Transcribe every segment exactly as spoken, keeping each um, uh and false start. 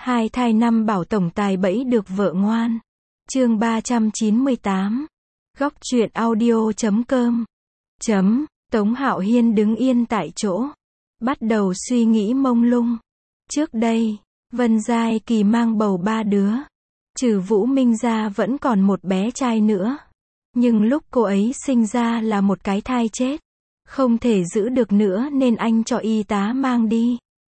Hai thai năm bảo tổng tài bẫy được vợ ngoan. Chương ba trăm chín mươi tám. Góc truyện audio chấm com. Chấm. Tống Hạo Hiên đứng yên tại chỗ, bắt đầu suy nghĩ mông lung. Trước đây, Vân Giai Kỳ mang bầu ba đứa. Trừ Vũ Minh ra vẫn còn một bé trai nữa. Nhưng lúc cô ấy sinh ra là một cái thai chết. Không thể giữ được nữa nên anh cho y tá mang đi.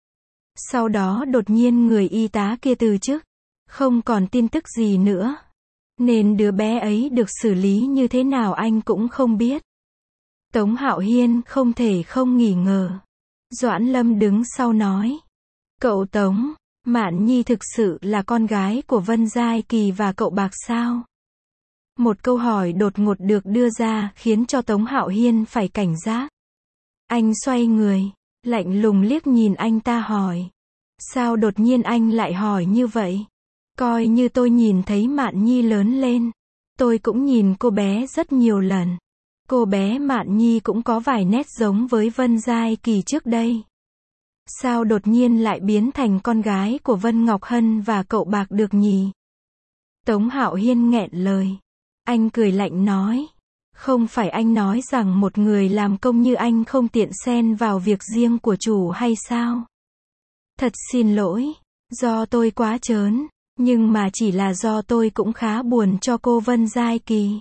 Sau đó đột nhiên người y tá kia từ chức. Không còn tin tức gì nữa. Nên đứa bé ấy được xử lý như thế nào anh cũng không biết. Tống Hạo Hiên không thể không nghi ngờ. Doãn Lâm đứng sau nói. Cậu Tống, Mạn Nhi thực sự là con gái của Vân Giai Kỳ và cậu Bạc sao? Một câu hỏi đột ngột được đưa ra khiến cho Tống Hạo Hiên phải cảnh giác. Anh xoay người, lạnh lùng liếc nhìn anh ta hỏi. Sao đột nhiên anh lại hỏi như vậy? Coi như tôi nhìn thấy Mạn Nhi lớn lên. Tôi cũng nhìn cô bé rất nhiều lần. Cô bé Mạn Nhi cũng có vài nét giống với Vân Giai Kỳ trước đây. Sao đột nhiên lại biến thành con gái của Vân Ngọc Hân và cậu Bạc được nhỉ? Tống Hạo Hiên nghẹn lời. Anh cười lạnh nói. Không phải anh nói rằng một người làm công như anh không tiện xen vào việc riêng của chủ hay sao? Thật xin lỗi, do tôi quá trớn, nhưng mà chỉ là do tôi cũng khá buồn cho cô Vân Giai Kỳ.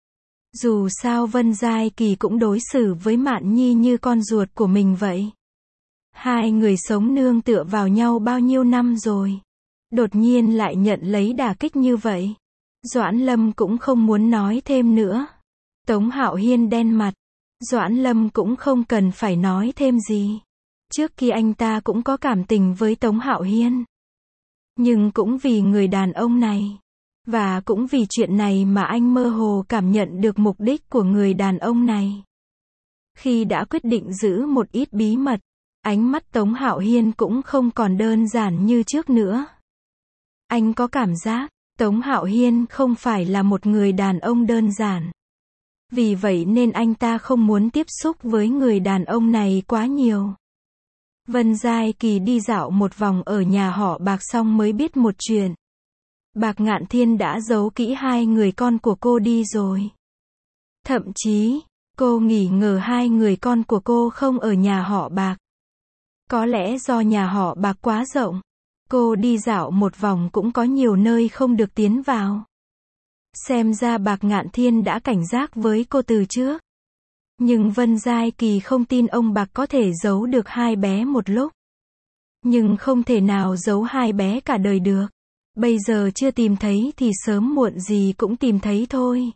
Dù sao Vân Giai Kỳ cũng đối xử với Mạn Nhi như con ruột của mình vậy. Hai người sống nương tựa vào nhau bao nhiêu năm rồi. Đột nhiên lại nhận lấy đả kích như vậy. Doãn Lâm cũng không muốn nói thêm nữa. Tống Hạo Hiên đen mặt. Doãn Lâm cũng không cần phải nói thêm gì. Trước khi anh ta cũng có cảm tình với Tống Hạo Hiên. Nhưng cũng vì người đàn ông này. Và cũng vì chuyện này mà anh mơ hồ cảm nhận được mục đích của người đàn ông này. Khi đã quyết định giữ một ít bí mật, ánh mắt Tống Hạo Hiên cũng không còn đơn giản như trước nữa. Anh có cảm giác, Tống Hạo Hiên không phải là một người đàn ông đơn giản. Vì vậy nên anh ta không muốn tiếp xúc với người đàn ông này quá nhiều. Vân Giai Kỳ đi dạo một vòng ở nhà họ Bạc xong mới biết một chuyện. Bạc Ngạn Thiên đã giấu kỹ hai người con của cô đi rồi. Thậm chí, cô nghi ngờ hai người con của cô không ở nhà họ Bạc. Có lẽ do nhà họ Bạc quá rộng. Cô đi dạo một vòng cũng có nhiều nơi không được tiến vào. Xem ra Bạc Ngạn Thiên đã cảnh giác với cô từ trước. Nhưng Vân Giai Kỳ không tin ông Bạc có thể giấu được hai bé một lúc. Nhưng không thể nào giấu hai bé cả đời được. Bây giờ chưa tìm thấy thì sớm muộn gì cũng tìm thấy thôi.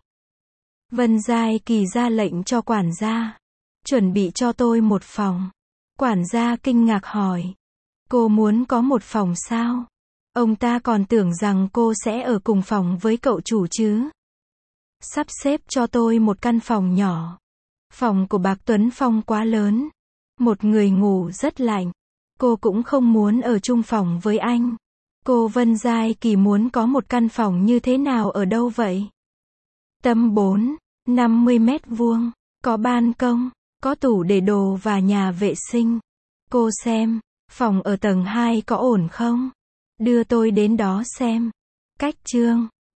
Vân Giai Kỳ ra lệnh cho quản gia. Chuẩn bị cho tôi một phòng. Quản gia kinh ngạc hỏi. Cô muốn có một phòng sao? Ông ta còn tưởng rằng cô sẽ ở cùng phòng với cậu chủ chứ. Sắp xếp cho tôi một căn phòng nhỏ. Phòng của Bạc Tuấn Phong quá lớn. Một người ngủ rất lạnh. Cô cũng không muốn ở chung phòng với anh. Cô Vân Giai Kỳ muốn có một căn phòng như thế nào ở đâu vậy? Tầm bốn, năm mươi mét vuông. Có ban công, có tủ để đồ và nhà vệ sinh. Cô xem, phòng ở tầng hai có ổn không? Đưa tôi đến đó xem. Cách chương